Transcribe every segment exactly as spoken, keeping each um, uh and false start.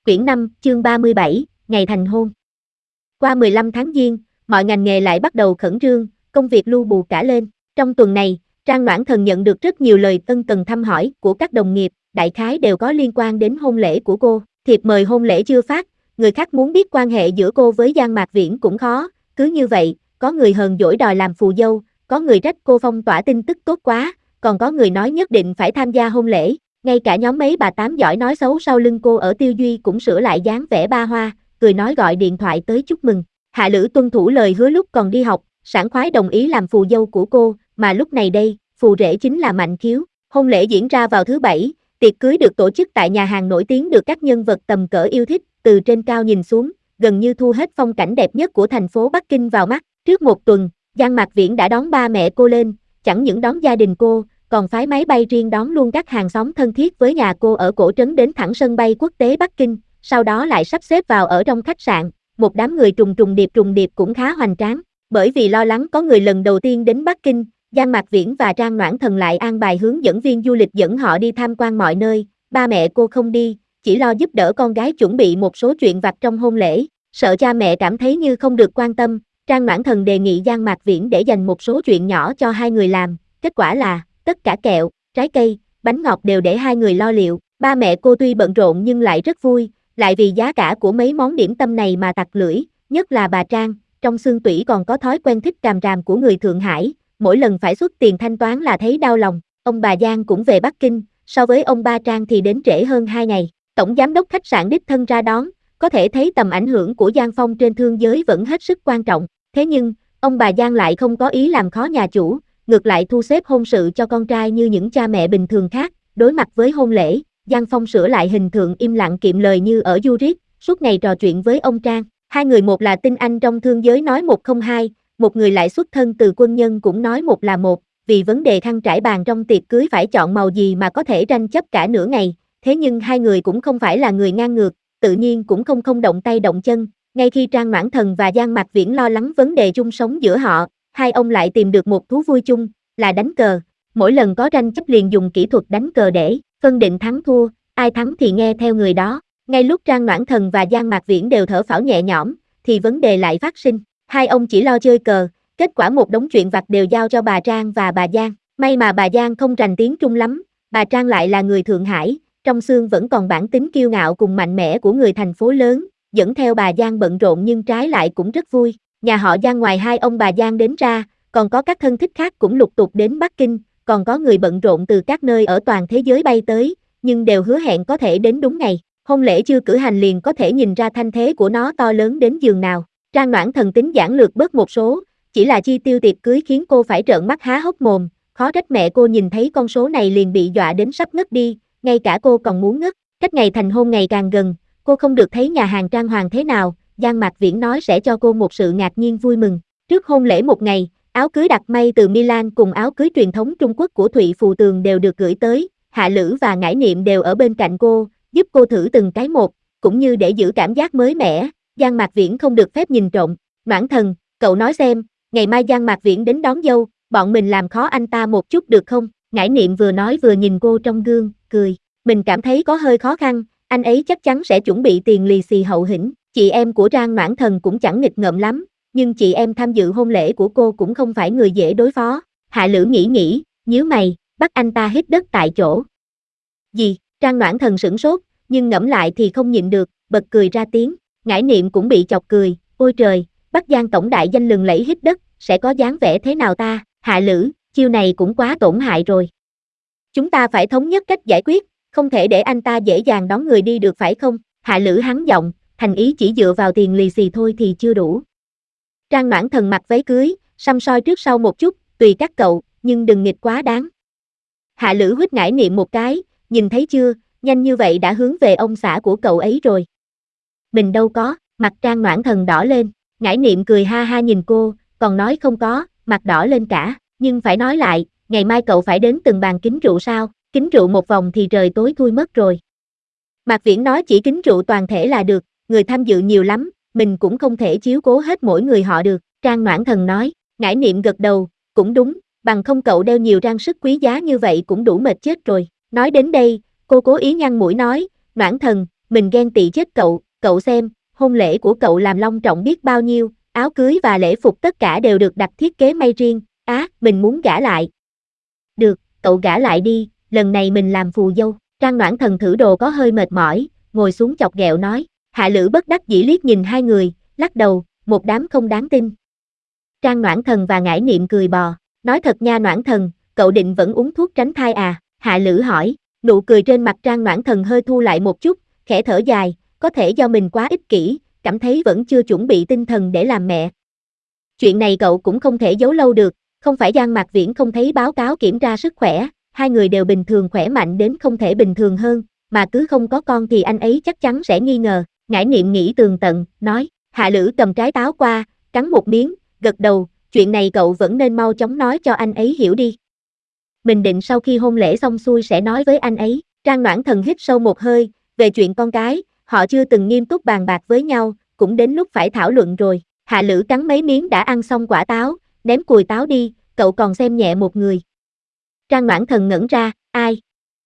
Quyển năm, chương ba mươi bảy, ngày thành hôn. Qua mười lăm tháng Giêng, mọi ngành nghề lại bắt đầu khẩn trương, công việc lu bù cả lên. Trong tuần này, Trang Noãn Thần nhận được rất nhiều lời ân cần thăm hỏi của các đồng nghiệp, đại khái đều có liên quan đến hôn lễ của cô. Thiệp mời hôn lễ chưa phát, người khác muốn biết quan hệ giữa cô với Giang Mạc Viễn cũng khó, cứ như vậy, có người hờn dỗi đòi làm phù dâu, có người trách cô phong tỏa tin tức tốt quá, còn có người nói nhất định phải tham gia hôn lễ. Ngay cả nhóm mấy bà tám giỏi nói xấu sau lưng cô ở Tiêu Duy cũng sửa lại dáng vẻ ba hoa, cười nói gọi điện thoại tới chúc mừng. Hạ Lữ tuân thủ lời hứa lúc còn đi học, sảng khoái đồng ý làm phù dâu của cô, mà lúc này đây, phù rể chính là Mạnh Khiếu. Hôn lễ diễn ra vào thứ Bảy, tiệc cưới được tổ chức tại nhà hàng nổi tiếng được các nhân vật tầm cỡ yêu thích, từ trên cao nhìn xuống, gần như thu hết phong cảnh đẹp nhất của thành phố Bắc Kinh vào mắt. Trước một tuần, Giang Mạc Viễn đã đón ba mẹ cô lên, chẳng những đón gia đình cô, còn phái máy bay riêng đón luôn các hàng xóm thân thiết với nhà cô ở cổ trấn đến thẳng sân bay quốc tế Bắc Kinh, sau đó lại sắp xếp vào ở trong khách sạn, một đám người trùng trùng điệp trùng điệp cũng khá hoành tráng. Bởi vì lo lắng có người lần đầu tiên đến Bắc Kinh, Giang Mạc Viễn và Trang Noãn Thần lại an bài hướng dẫn viên du lịch dẫn họ đi tham quan mọi nơi, ba mẹ cô không đi, chỉ lo giúp đỡ con gái chuẩn bị một số chuyện vặt trong hôn lễ, sợ cha mẹ cảm thấy như không được quan tâm, Trang Noãn Thần đề nghị Giang Mạc Viễn để dành một số chuyện nhỏ cho hai người làm, kết quả là tất cả kẹo, trái cây, bánh ngọt đều để hai người lo liệu. Ba mẹ cô tuy bận rộn nhưng lại rất vui, lại vì giá cả của mấy món điểm tâm này mà tặc lưỡi, nhất là bà Trang, trong xương tủy còn có thói quen thích càm ràm của người Thượng Hải, mỗi lần phải xuất tiền thanh toán là thấy đau lòng. Ông bà Giang cũng về Bắc Kinh, so với ông ba Trang thì đến trễ hơn hai ngày. Tổng giám đốc khách sạn đích thân ra đón, có thể thấy tầm ảnh hưởng của Giang Phong trên thương giới vẫn hết sức quan trọng. Thế nhưng, ông bà Giang lại không có ý làm khó nhà chủ, ngược lại thu xếp hôn sự cho con trai như những cha mẹ bình thường khác. Đối mặt với hôn lễ, Giang Phong sửa lại hình tượng im lặng kiệm lời như ở Zurich, suốt ngày trò chuyện với ông Trang. Hai người một là tinh anh trong thương giới nói một không hai, một người lại xuất thân từ quân nhân cũng nói một là một, vì vấn đề khăn trải bàn trong tiệc cưới phải chọn màu gì mà có thể tranh chấp cả nửa ngày. Thế nhưng hai người cũng không phải là người ngang ngược, tự nhiên cũng không không động tay động chân. Ngay khi Trang Noãn Thần và Giang Mạc Viễn lo lắng vấn đề chung sống giữa họ, hai ông lại tìm được một thú vui chung, là đánh cờ. Mỗi lần có tranh chấp liền dùng kỹ thuật đánh cờ để phân định thắng thua, ai thắng thì nghe theo người đó. Ngay lúc Trang Noãn Thần và Giang Mạc Viễn đều thở phào nhẹ nhõm, thì vấn đề lại phát sinh. Hai ông chỉ lo chơi cờ, kết quả một đống chuyện vặt đều giao cho bà Trang và bà Giang. May mà bà Giang không rành tiếng Trung lắm, bà Trang lại là người Thượng Hải, trong xương vẫn còn bản tính kiêu ngạo cùng mạnh mẽ của người thành phố lớn, dẫn theo bà Giang bận rộn nhưng trái lại cũng rất vui. Nhà họ Giang ngoài hai ông bà Giang đến ra, còn có các thân thích khác cũng lục tục đến Bắc Kinh, còn có người bận rộn từ các nơi ở toàn thế giới bay tới, nhưng đều hứa hẹn có thể đến đúng ngày. Hôn lễ chưa cử hành liền có thể nhìn ra thanh thế của nó to lớn đến giường nào. Trang Noãn Thần tính giản lược bớt một số, chỉ là chi tiêu tiệc cưới khiến cô phải trợn mắt há hốc mồm, khó trách mẹ cô nhìn thấy con số này liền bị dọa đến sắp ngất đi, ngay cả cô còn muốn ngất. Cách ngày thành hôn ngày càng gần, cô không được thấy nhà hàng trang hoàng thế nào, Giang Mạc Viễn nói sẽ cho cô một sự ngạc nhiên vui mừng. Trước hôn lễ một ngày, áo cưới đặt may từ Milan cùng áo cưới truyền thống Trung Quốc của Thụy Phù Tường đều được gửi tới, Hạ Lữ và Ngải Niệm đều ở bên cạnh cô, giúp cô thử từng cái một, cũng như để giữ cảm giác mới mẻ. Giang Mạc Viễn không được phép nhìn trộm. Noãn Thần, cậu nói xem, ngày mai Giang Mạc Viễn đến đón dâu, bọn mình làm khó anh ta một chút được không? Ngải Niệm vừa nói vừa nhìn cô trong gương, cười. Mình cảm thấy có hơi khó khăn, anh ấy chắc chắn sẽ chuẩn bị tiền lì xì hậu hĩnh. Chị em của Trang Noãn Thần cũng chẳng nghịch ngợm lắm, nhưng chị em tham dự hôn lễ của cô cũng không phải người dễ đối phó. Hạ Lữ nghĩ nghĩ, nhíu mày, bắt anh ta hít đất tại chỗ. Gì? Trang Noãn Thần sửng sốt, nhưng ngẫm lại thì không nhịn được, bật cười ra tiếng. Ngải Niệm cũng bị chọc cười, ôi trời, bắt Giang tổng đại danh lừng lẫy hít đất, sẽ có dáng vẻ thế nào ta? Hạ Lữ, chiêu này cũng quá tổn hại rồi. Chúng ta phải thống nhất cách giải quyết, không thể để anh ta dễ dàng đón người đi được phải không? Hạ Lữ hắn giọng, thành ý chỉ dựa vào tiền lì xì thôi thì chưa đủ. Trang Noãn Thần mặc váy cưới, xăm soi trước sau một chút, tùy các cậu, nhưng đừng nghịch quá đáng. Hạ Lữ huýt Ngải Niệm một cái, nhìn thấy chưa, nhanh như vậy đã hướng về ông xã của cậu ấy rồi. Mình đâu có, mặt Trang Noãn Thần đỏ lên, Ngải Niệm cười ha ha nhìn cô, còn nói không có, mặt đỏ lên cả, nhưng phải nói lại, ngày mai cậu phải đến từng bàn kính rượu sao, kính rượu một vòng thì trời tối thui mất rồi. Mạc Viễn nói chỉ kính rượu toàn thể là được, người tham dự nhiều lắm, mình cũng không thể chiếu cố hết mỗi người họ được, Trang Noãn Thần nói. Ngải Niệm gật đầu, cũng đúng, bằng không cậu đeo nhiều trang sức quý giá như vậy cũng đủ mệt chết rồi. Nói đến đây, cô cố ý nhăn mũi nói, Noãn Thần, mình ghen tị chết cậu, cậu xem, hôn lễ của cậu làm long trọng biết bao nhiêu, áo cưới và lễ phục tất cả đều được đặt thiết kế may riêng, á, mình muốn gả lại. Được, cậu gả lại đi, lần này mình làm phù dâu. Trang Noãn Thần thử đồ có hơi mệt mỏi, ngồi xuống chọc ghẹo nói. Hạ Lữ bất đắc dĩ liếc nhìn hai người, lắc đầu, một đám không đáng tin. Trang Noãn Thần và Ngải Niệm cười bò, nói thật nha Noãn Thần, cậu định vẫn uống thuốc tránh thai à? Hạ Lữ hỏi, nụ cười trên mặt Trang Noãn Thần hơi thu lại một chút, khẽ thở dài, có thể do mình quá ích kỷ, cảm thấy vẫn chưa chuẩn bị tinh thần để làm mẹ. Chuyện này cậu cũng không thể giấu lâu được, không phải Giang Mạc Viễn không thấy báo cáo kiểm tra sức khỏe, hai người đều bình thường khỏe mạnh đến không thể bình thường hơn, mà cứ không có con thì anh ấy chắc chắn sẽ nghi ngờ. Ngải Niệm nghĩ tường tận, nói, Hạ Lữ cầm trái táo qua, cắn một miếng, gật đầu, chuyện này cậu vẫn nên mau chóng nói cho anh ấy hiểu đi. Mình định sau khi hôn lễ xong xuôi sẽ nói với anh ấy. Trang Noãn Thần hít sâu một hơi, về chuyện con cái, họ chưa từng nghiêm túc bàn bạc với nhau, cũng đến lúc phải thảo luận rồi. Hạ Lữ cắn mấy miếng đã ăn xong quả táo, ném cùi táo đi, cậu còn xem nhẹ một người. Trang Noãn Thần ngẩn ra, ai?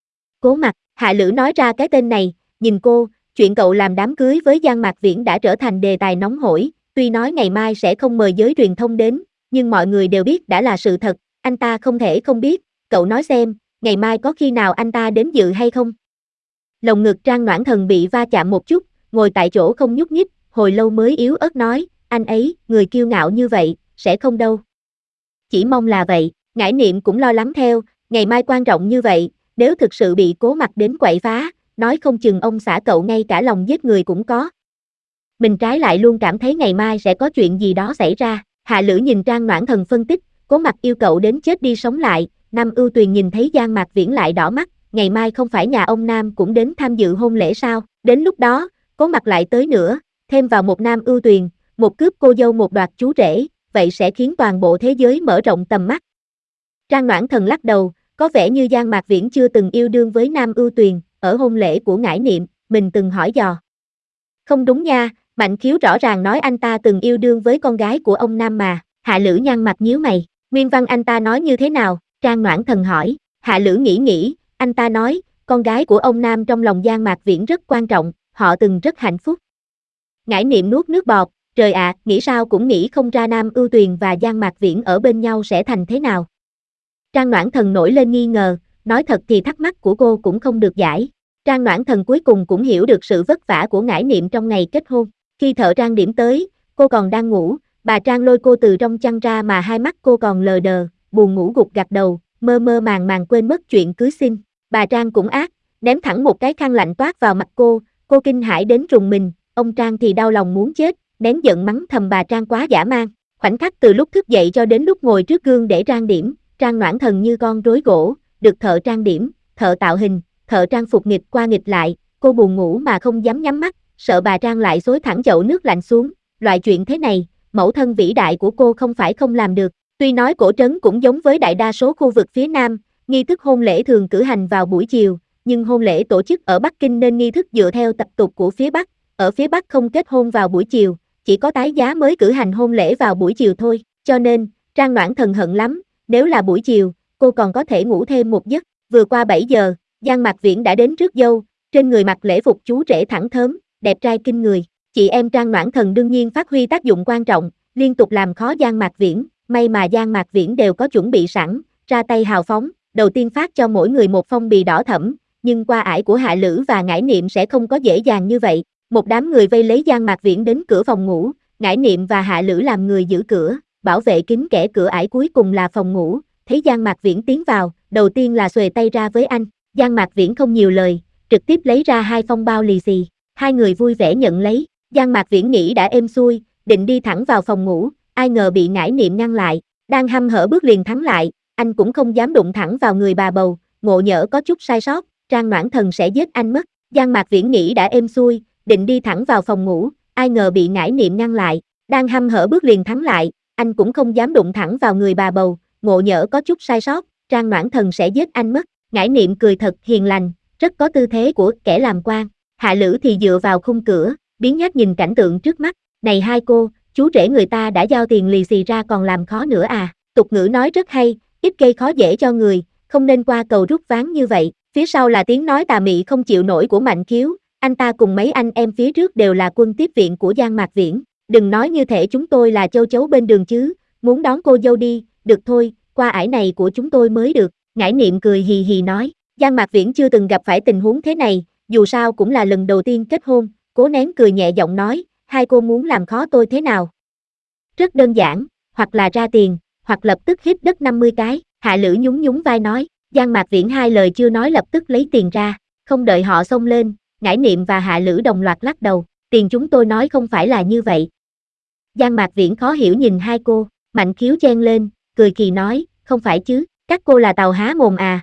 Cố Mặc. Hạ Lữ nói ra cái tên này, nhìn cô, chuyện cậu làm đám cưới với Giang Mạc Viễn đã trở thành đề tài nóng hổi, tuy nói ngày mai sẽ không mời giới truyền thông đến, nhưng mọi người đều biết đã là sự thật, anh ta không thể không biết, cậu nói xem, ngày mai có khi nào anh ta đến dự hay không? Lồng ngực Trang Noãn Thần bị va chạm một chút, ngồi tại chỗ không nhúc nhích, hồi lâu mới yếu ớt nói, anh ấy, người kiêu ngạo như vậy, sẽ không đâu. Chỉ mong là vậy. Ngải Niệm cũng lo lắng theo, ngày mai quan trọng như vậy, nếu thực sự bị Cố Mặc đến quậy phá, nói không chừng ông xã cậu ngay cả lòng giết người cũng có. Mình trái lại luôn cảm thấy ngày mai sẽ có chuyện gì đó xảy ra. Hạ Lữ nhìn Trang Noãn Thần phân tích, Cố Mặc yêu cậu đến chết đi sống lại, Nam Ưu Tuyền nhìn thấy Giang Mạc Viễn lại đỏ mắt, ngày mai không phải nhà ông Nam cũng đến tham dự hôn lễ sao, đến lúc đó, Cố Mặc lại tới nữa, thêm vào một Nam Ưu Tuyền, một cướp cô dâu một đoạt chú rể, vậy sẽ khiến toàn bộ thế giới mở rộng tầm mắt. Trang Noãn Thần lắc đầu, có vẻ như Giang Mạc Viễn chưa từng yêu đương với Nam Ưu Tuyền, ở hôn lễ của Ngải Niệm, mình từng hỏi dò. Không đúng nha, Mạnh Khiếu rõ ràng nói anh ta từng yêu đương với con gái của ông Nam mà. Hạ Lữ nhăn mặt nhíu mày, nguyên văn anh ta nói như thế nào? Trang Noãn Thần hỏi. Hạ Lữ nghĩ nghĩ, anh ta nói, con gái của ông Nam trong lòng Giang Mạc Viễn rất quan trọng, họ từng rất hạnh phúc. Ngải Niệm nuốt nước bọt, trời ạ, à, nghĩ sao cũng nghĩ không ra Nam Ưu Tuyền và Giang Mạc Viễn ở bên nhau sẽ thành thế nào. Trang Noãn Thần nổi lên nghi ngờ, nói thật thì thắc mắc của cô cũng không được giải. Trang Noãn Thần cuối cùng cũng hiểu được sự vất vả của Ngải Niệm trong ngày kết hôn. Khi thợ trang điểm tới, cô còn đang ngủ, bà Trang lôi cô từ trong chăn ra mà hai mắt cô còn lờ đờ, buồn ngủ gục gặt đầu, mơ mơ màng màng quên mất chuyện cưới xin. Bà Trang cũng ác, ném thẳng một cái khăn lạnh toát vào mặt cô, cô kinh hãi đến rùng mình, ông Trang thì đau lòng muốn chết, nén giận mắng thầm bà Trang quá dã man. Khoảnh khắc từ lúc thức dậy cho đến lúc ngồi trước gương để trang điểm, Trang Noãn Thần như con rối gỗ, được thợ trang điểm, thợ tạo hình, thợ trang phục nghịch qua nghịch lại, cô buồn ngủ mà không dám nhắm mắt, sợ bà Trang lại xối thẳng chậu nước lạnh xuống, loại chuyện thế này, mẫu thân vĩ đại của cô không phải không làm được. Tuy nói cổ trấn cũng giống với đại đa số khu vực phía Nam, nghi thức hôn lễ thường cử hành vào buổi chiều, nhưng hôn lễ tổ chức ở Bắc Kinh nên nghi thức dựa theo tập tục của phía Bắc, ở phía Bắc không kết hôn vào buổi chiều, chỉ có tái giá mới cử hành hôn lễ vào buổi chiều thôi, cho nên, Trang Noãn Thần hận lắm, nếu là buổi chiều, cô còn có thể ngủ thêm một giấc. Vừa qua bảy giờ, Giang Mạc Viễn đã đến rước dâu, trên người mặc lễ phục chú rể thẳng thớm, đẹp trai kinh người. Chị em Trang Noãn Thần đương nhiên phát huy tác dụng quan trọng, liên tục làm khó Giang Mạc Viễn, may mà Giang Mạc Viễn đều có chuẩn bị sẵn, ra tay hào phóng, đầu tiên phát cho mỗi người một phong bì đỏ thẫm, nhưng qua ải của Hạ Lữ và Ngải Niệm sẽ không có dễ dàng như vậy. Một đám người vây lấy Giang Mạc Viễn đến cửa phòng ngủ, Ngải Niệm và Hạ Lữ làm người giữ cửa, bảo vệ kín kẽ cửa ải cuối cùng là phòng ngủ. Thấy Giang Mạc Viễn tiến vào, đầu tiên là xuề tay ra với anh, Giang Mạc Viễn không nhiều lời, trực tiếp lấy ra hai phong bao lì xì, hai người vui vẻ nhận lấy. Giang Mạc Viễn nghĩ đã êm xuôi, định đi thẳng vào phòng ngủ, ai ngờ bị Ngải Niệm ngăn lại, đang hăm hở bước liền thắng lại, anh cũng không dám đụng thẳng vào người bà bầu, ngộ nhỡ có chút sai sót, Trang Noãn Thần sẽ giết anh mất. Giang Mạc Viễn nghĩ đã êm xuôi, định đi thẳng vào phòng ngủ, ai ngờ bị Ngải Niệm ngăn lại, đang hăm hở bước liền thắng lại, anh cũng không dám đụng thẳng vào người bà bầu, ngộ nhỡ có chút sai sót, Trang Noãn Thần sẽ giết anh mất. Ngải Niệm cười thật hiền lành, rất có tư thế của kẻ làm quan. Hạ Lữ thì dựa vào khung cửa, biến nhát nhìn cảnh tượng trước mắt, này hai cô, chú rể người ta đã giao tiền lì xì ra còn làm khó nữa à, tục ngữ nói rất hay, ít gây khó dễ cho người, không nên qua cầu rút ván như vậy. Phía sau là tiếng nói tà mị không chịu nổi của Mạnh Khiếu, Anh ta cùng mấy anh em phía trước đều là quân tiếp viện của Giang Mạc Viễn. Đừng nói như thể chúng tôi là châu chấu bên đường chứ, muốn đón cô dâu đi, được thôi, qua ải này của chúng tôi mới được. Ngải Niệm cười hì hì nói, Giang Mạc Viễn chưa từng gặp phải tình huống thế này, dù sao cũng là lần đầu tiên kết hôn, cố nén cười nhẹ giọng nói, hai cô muốn làm khó tôi thế nào? Rất đơn giản, hoặc là ra tiền, hoặc lập tức hít đất năm mươi cái, Hạ Lữ nhún nhún vai nói, Giang Mạc Viễn hai lời chưa nói lập tức lấy tiền ra, không đợi họ xông lên, Ngải Niệm và Hạ Lữ đồng loạt lắc đầu, tiền chúng tôi nói không phải là như vậy. Giang Mạc Viễn khó hiểu nhìn hai cô, Mạnh Khiếu chen lên, cười kỳ nói, không phải chứ, các cô là tàu há mồm à.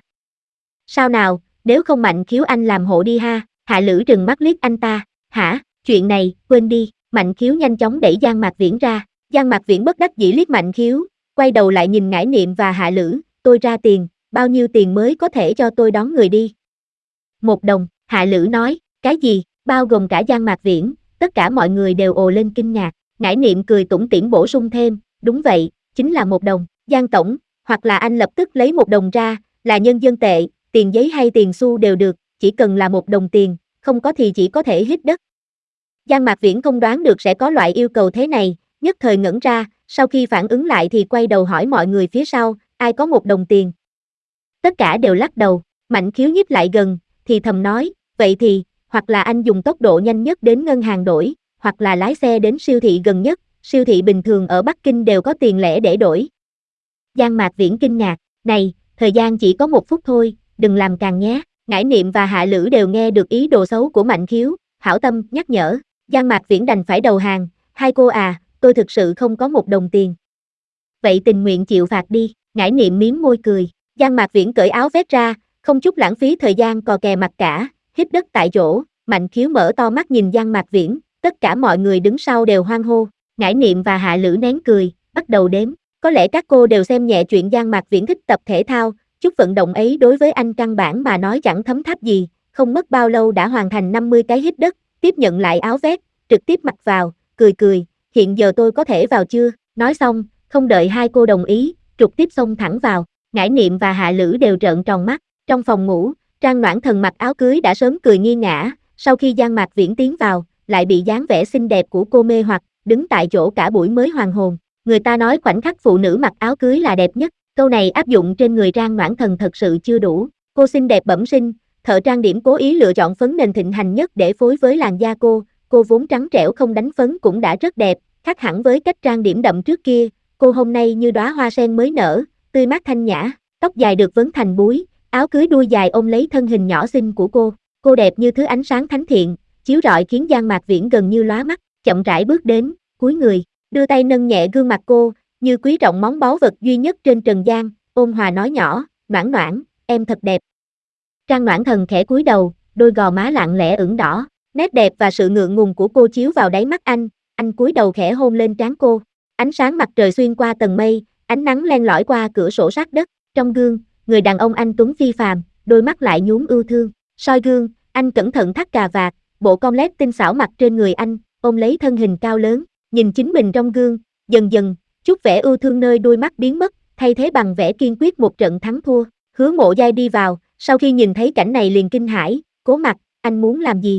Sao nào, nếu không Mạnh Khiếu anh làm hộ đi ha, Hạ Lữ trừng mắt liếc anh ta, hả, chuyện này, quên đi, Mạnh Khiếu nhanh chóng đẩy Giang Mạc Viễn ra, Giang Mạc Viễn bất đắc dĩ liếc Mạnh Khiếu, quay đầu lại nhìn Ngải Niệm và Hạ Lữ, tôi ra tiền, bao nhiêu tiền mới có thể cho tôi đón người đi? Một đồng, Hạ Lữ nói, cái gì, bao gồm cả Giang Mạc Viễn, tất cả mọi người đều ồ lên kinh ngạc, Ngải Niệm cười tủm tỉm bổ sung thêm, đúng vậy, chính là một đồng, Giang tổng, hoặc là anh lập tức lấy một đồng ra, là nhân dân tệ, tiền giấy hay tiền xu đều được, chỉ cần là một đồng tiền, không có thì chỉ có thể hít đất. Giang Mạc Viễn không đoán được sẽ có loại yêu cầu thế này, nhất thời ngẩn ra, sau khi phản ứng lại thì quay đầu hỏi mọi người phía sau, ai có một đồng tiền. Tất cả đều lắc đầu, Mạnh Khiếu nhích lại gần, thì thầm nói, vậy thì, hoặc là anh dùng tốc độ nhanh nhất đến ngân hàng đổi, hoặc là lái xe đến siêu thị gần nhất, siêu thị bình thường ở Bắc Kinh đều có tiền lẻ để đổi. Giang Mạc Viễn kinh ngạc, này, thời gian chỉ có một phút thôi, đừng làm càng nhé. Ngải Niệm và Hạ Lữ đều nghe được ý đồ xấu của Mạnh Khiếu, hảo tâm nhắc nhở, Giang Mạc Viễn đành phải đầu hàng, hai cô à, tôi thực sự không có một đồng tiền. Vậy tình nguyện chịu phạt đi, Ngải Niệm mím môi cười, Giang Mạc Viễn cởi áo vest ra, không chút lãng phí thời gian cò kè mặt cả, hít đất tại chỗ, Mạnh Khiếu mở to mắt nhìn Giang Mạc Viễn, tất cả mọi người đứng sau đều hoan hô, Ngải Niệm và Hạ Lữ nén cười, bắt đầu đếm, có lẽ các cô đều xem nhẹ chuyện Giang Mạc Viễn thích tập thể thao, chút vận động ấy đối với anh căn bản mà nói chẳng thấm tháp gì, không mất bao lâu đã hoàn thành năm mươi cái hít đất, tiếp nhận lại áo vest, trực tiếp mặc vào, cười cười, hiện giờ tôi có thể vào chưa, nói xong, không đợi hai cô đồng ý, trực tiếp xông thẳng vào, Ngải Niệm và Hạ Lữ đều trợn tròn mắt, trong phòng ngủ, Trang Noãn Thần mặc áo cưới đã sớm cười nghiêng ngã, sau khi Giang Mạc Viễn tiến vào, lại bị dáng vẻ xinh đẹp của cô mê hoặc, đứng tại chỗ cả buổi mới hoàn hồn, người ta nói khoảnh khắc phụ nữ mặc áo cưới là đẹp nhất, câu này áp dụng trên người Trang Noãn Thần thật sự chưa đủ, cô xinh đẹp bẩm sinh, thợ trang điểm cố ý lựa chọn phấn nền thịnh hành nhất để phối với làn da cô, cô vốn trắng trẻo không đánh phấn cũng đã rất đẹp, khác hẳn với cách trang điểm đậm trước kia, cô hôm nay như đóa hoa sen mới nở, tươi mát thanh nhã, tóc dài được vấn thành búi, áo cưới đuôi dài ôm lấy thân hình nhỏ xinh của cô, cô đẹp như thứ ánh sáng thánh thiện, chiếu rọi khiến Giang Mạc Viễn gần như lóa mắt, chậm rãi bước đến, cúi người, đưa tay nâng nhẹ gương mặt cô, như quý trọng món báu vật duy nhất trên trần gian, ôn hòa nói nhỏ, Noãn Noãn, em thật đẹp. Trang Noãn Thần khẽ cúi đầu, đôi gò má lặng lẽ ửng đỏ, nét đẹp và sự ngượng ngùng của cô chiếu vào đáy mắt anh, anh cúi đầu khẽ hôn lên trán cô, ánh sáng mặt trời xuyên qua tầng mây, ánh nắng len lỏi qua cửa sổ sát đất, trong gương, người đàn ông anh tuấn phi phàm, đôi mắt lại nhuốm ưu thương, soi gương, anh cẩn thận thắt cà vạt, bộ con lét tinh xảo mặc trên người anh, ôm lấy thân hình cao lớn, nhìn chính mình trong gương, dần dần, chút vẻ ưu thương nơi đôi mắt biến mất, thay thế bằng vẻ kiên quyết một trận thắng thua. Hứa Mộ Giai đi vào, sau khi nhìn thấy cảnh này liền kinh hãi, Cố Mặc, anh muốn làm gì?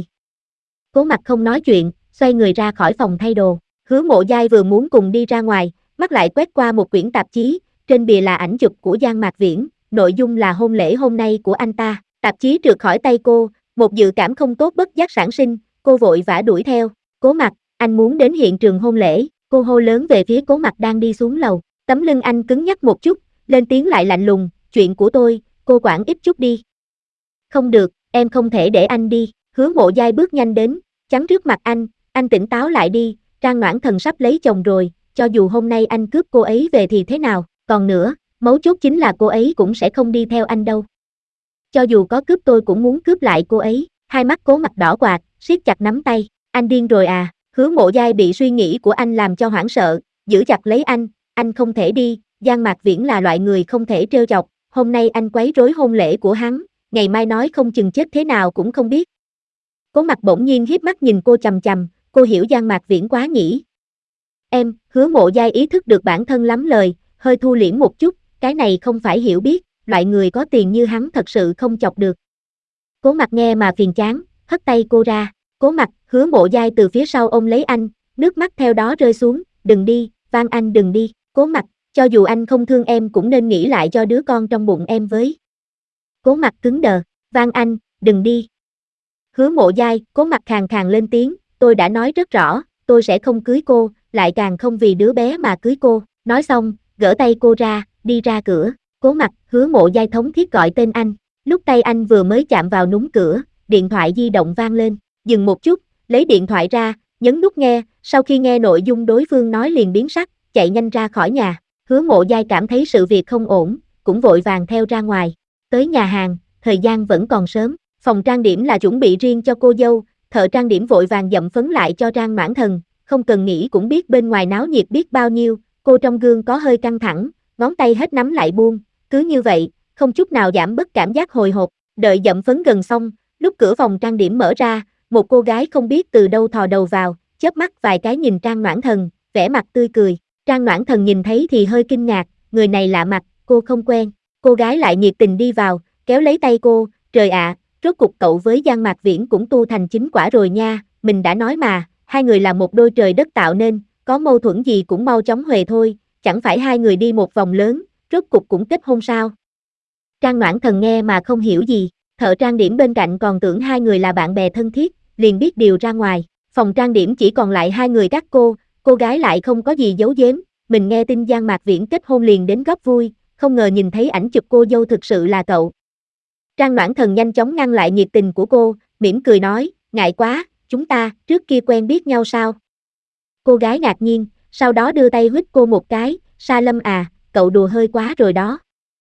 Cố Mặc không nói chuyện, xoay người ra khỏi phòng thay đồ. Hứa Mộ Giai vừa muốn cùng đi ra ngoài, mắt lại quét qua một quyển tạp chí, trên bìa là ảnh chụp của Giang Mạc Viễn, nội dung là hôn lễ hôm nay của anh ta. Tạp chí trượt khỏi tay cô, một dự cảm không tốt bất giác sản sinh, cô vội vã đuổi theo. Cố Mặc, anh muốn đến hiện trường hôn lễ, cô hô lớn về phía Cố Mặc đang đi xuống lầu. Tấm lưng anh cứng nhắc một chút, lên tiếng lại lạnh lùng, chuyện của tôi, cô quản ít chút đi. Không được, em không thể để anh đi. Hứa Mộ Giai bước nhanh đến, chắn trước mặt anh, anh tỉnh táo lại đi, Trang Noãn Thần sắp lấy chồng rồi, cho dù hôm nay anh cướp cô ấy về thì thế nào, còn nữa, mấu chốt chính là cô ấy cũng sẽ không đi theo anh đâu. Cho dù có cướp tôi cũng muốn cướp lại cô ấy, hai mắt Cố Mặc đỏ quạt, siết chặt nắm tay, anh điên rồi à, Hứa Mộ Giai bị suy nghĩ của anh làm cho hoảng sợ, giữ chặt lấy anh, anh không thể đi, Giang Mạc Viễn là loại người không thể trêu chọc, hôm nay anh quấy rối hôn lễ của hắn, ngày mai nói không chừng chết thế nào cũng không biết. Cố Mặc bỗng nhiên hiếp mắt nhìn cô chằm chằm, cô hiểu Giang Mạc Viễn quá nhỉ. Em, Hứa Mộ Giai ý thức được bản thân lắm lời, hơi thu liễm một chút, cái này không phải hiểu biết, loại người có tiền như hắn thật sự không chọc được. Cố Mặc nghe mà phiền chán, hất tay cô ra. Cố Mặc, Hứa Mộ Giai từ phía sau ôm lấy anh, nước mắt theo đó rơi xuống, đừng đi, van anh đừng đi. Cố Mặc, cho dù anh không thương em cũng nên nghĩ lại cho đứa con trong bụng em với. Cố Mặc cứng đờ, van anh, đừng đi. Hứa Mộ Giai, Cố Mặc khàn khàn lên tiếng, tôi đã nói rất rõ, tôi sẽ không cưới cô, lại càng không vì đứa bé mà cưới cô. Nói xong, gỡ tay cô ra, đi ra cửa. Cố Mặc, Hứa Mộ Giai thống thiết gọi tên anh. Lúc tay anh vừa mới chạm vào núm cửa, điện thoại di động vang lên. Dừng một chút, lấy điện thoại ra, nhấn nút nghe, sau khi nghe nội dung đối phương nói liền biến sắc, chạy nhanh ra khỏi nhà. Hứa Mộ Giai cảm thấy sự việc không ổn, cũng vội vàng theo ra ngoài. Tới nhà hàng, thời gian vẫn còn sớm, phòng trang điểm là chuẩn bị riêng cho cô dâu, thợ trang điểm vội vàng dậm phấn lại cho Trang Noãn Thần, không cần nghĩ cũng biết bên ngoài náo nhiệt biết bao nhiêu, cô trong gương có hơi căng thẳng, ngón tay hết nắm lại buông, cứ như vậy, không chút nào giảm bớt cảm giác hồi hộp, đợi dậm phấn gần xong, lúc cửa phòng trang điểm mở ra, một cô gái không biết từ đâu thò đầu vào, chớp mắt vài cái nhìn Trang Noãn Thần, vẻ mặt tươi cười. Trang Noãn Thần nhìn thấy thì hơi kinh ngạc, người này lạ mặt, cô không quen. Cô gái lại nhiệt tình đi vào, kéo lấy tay cô, trời ạ, rốt cục cậu với Giang Mạc Viễn cũng tu thành chính quả rồi nha, mình đã nói mà, hai người là một đôi trời đất tạo nên, có mâu thuẫn gì cũng mau chóng huề thôi, chẳng phải hai người đi một vòng lớn, rốt cục cũng kết hôn sao? Trang Noãn Thần nghe mà không hiểu gì, thợ trang điểm bên cạnh còn tưởng hai người là bạn bè thân thiết, liền biết điều ra ngoài, phòng trang điểm chỉ còn lại hai người các cô, cô gái lại không có gì giấu giếm, mình nghe tin Giang Mạc Viễn kết hôn liền đến góp vui, không ngờ nhìn thấy ảnh chụp cô dâu thực sự là cậu. Trang Noãn Thần nhanh chóng ngăn lại nhiệt tình của cô, mỉm cười nói, ngại quá, chúng ta, trước kia quen biết nhau sao? Cô gái ngạc nhiên, sau đó đưa tay huýt cô một cái, Sa Lâm à, cậu đùa hơi quá rồi đó.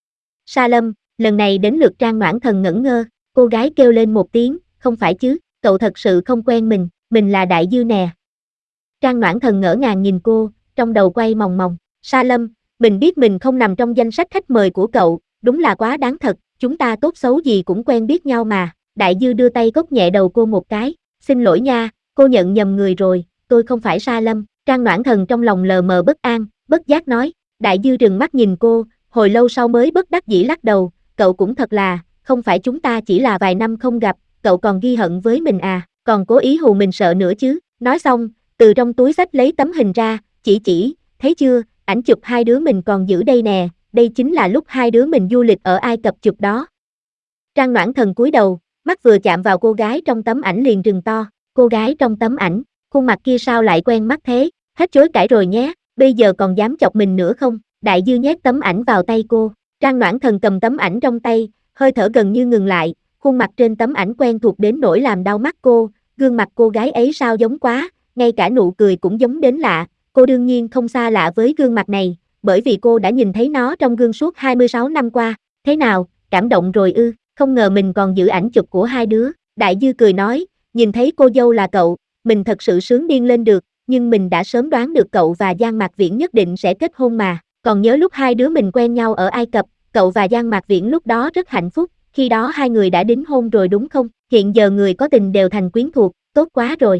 Sa Lâm, lần này đến lượt Trang Noãn Thần ngẩn ngơ, cô gái kêu lên một tiếng, không phải chứ, cậu thật sự không quen mình, mình là Đại Dư nè. Trang Noãn Thần ngỡ ngàng nhìn cô, trong đầu quay mòng mòng, Sa Lâm, mình biết mình không nằm trong danh sách khách mời của cậu, đúng là quá đáng thật, chúng ta tốt xấu gì cũng quen biết nhau mà. Đại Dư đưa tay cốc nhẹ đầu cô một cái, xin lỗi nha, cô nhận nhầm người rồi, tôi không phải Sa Lâm. Trang Noãn Thần trong lòng lờ mờ bất an, bất giác nói. Đại Dư trừng mắt nhìn cô, hồi lâu sau mới bất đắc dĩ lắc đầu, cậu cũng thật là, không phải chúng ta chỉ là vài năm không gặp, cậu còn ghi hận với mình à, còn cố ý hù mình sợ nữa chứ. Nói xong, từ trong túi xách lấy tấm hình ra, chỉ chỉ, thấy chưa, ảnh chụp hai đứa mình còn giữ đây nè, đây chính là lúc hai đứa mình du lịch ở Ai Cập chụp đó. Trang Noãn Thần cúi đầu, mắt vừa chạm vào cô gái trong tấm ảnh liền trừng to, cô gái trong tấm ảnh, khuôn mặt kia sao lại quen mắt thế, hết chối cãi rồi nhé, bây giờ còn dám chọc mình nữa không? Đại Dư nhét tấm ảnh vào tay cô, Trang Noãn Thần cầm tấm ảnh trong tay, hơi thở gần như ngừng lại, khuôn mặt trên tấm ảnh quen thuộc đến nỗi làm đau mắt cô, gương mặt cô gái ấy sao giống quá, ngay cả nụ cười cũng giống đến lạ, cô đương nhiên không xa lạ với gương mặt này, bởi vì cô đã nhìn thấy nó trong gương suốt hai mươi sáu năm qua, thế nào, cảm động rồi ư, không ngờ mình còn giữ ảnh chụp của hai đứa, Đại Dư cười nói, nhìn thấy cô dâu là cậu, mình thật sự sướng điên lên được, nhưng mình đã sớm đoán được cậu và Giang Mạc Viễn nhất định sẽ kết hôn mà, còn nhớ lúc hai đứa mình quen nhau ở Ai Cập, cậu và Giang Mạc Viễn lúc đó rất hạnh phúc, khi đó hai người đã đính hôn rồi đúng không, hiện giờ người có tình đều thành quyến thuộc, tốt quá rồi.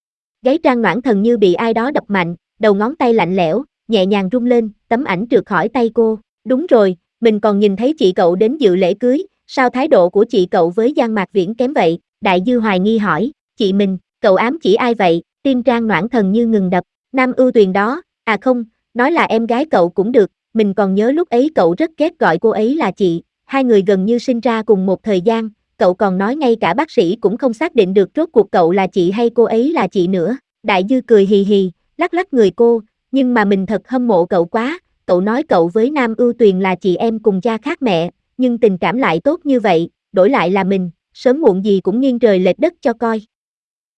Gáy Trang Noãn Thần như bị ai đó đập mạnh, đầu ngón tay lạnh lẽo, nhẹ nhàng rung lên, tấm ảnh trượt khỏi tay cô, đúng rồi, mình còn nhìn thấy chị cậu đến dự lễ cưới, sao thái độ của chị cậu với Giang Mạc Viễn kém vậy, Đại Dư hoài nghi hỏi, chị mình, cậu ám chỉ ai vậy, tim Trang Noãn Thần như ngừng đập, Nam Ưu Tuyền đó, à không, nói là em gái cậu cũng được, mình còn nhớ lúc ấy cậu rất ghét gọi cô ấy là chị, hai người gần như sinh ra cùng một thời gian, cậu còn nói ngay cả bác sĩ cũng không xác định được rốt cuộc cậu là chị hay cô ấy là chị nữa, Đại Dư cười hì hì, lắc lắc người cô, nhưng mà mình thật hâm mộ cậu quá, cậu nói cậu với Nam Ưu Tuyền là chị em cùng cha khác mẹ, nhưng tình cảm lại tốt như vậy, đổi lại là mình, sớm muộn gì cũng nghiêng trời lệch đất cho coi.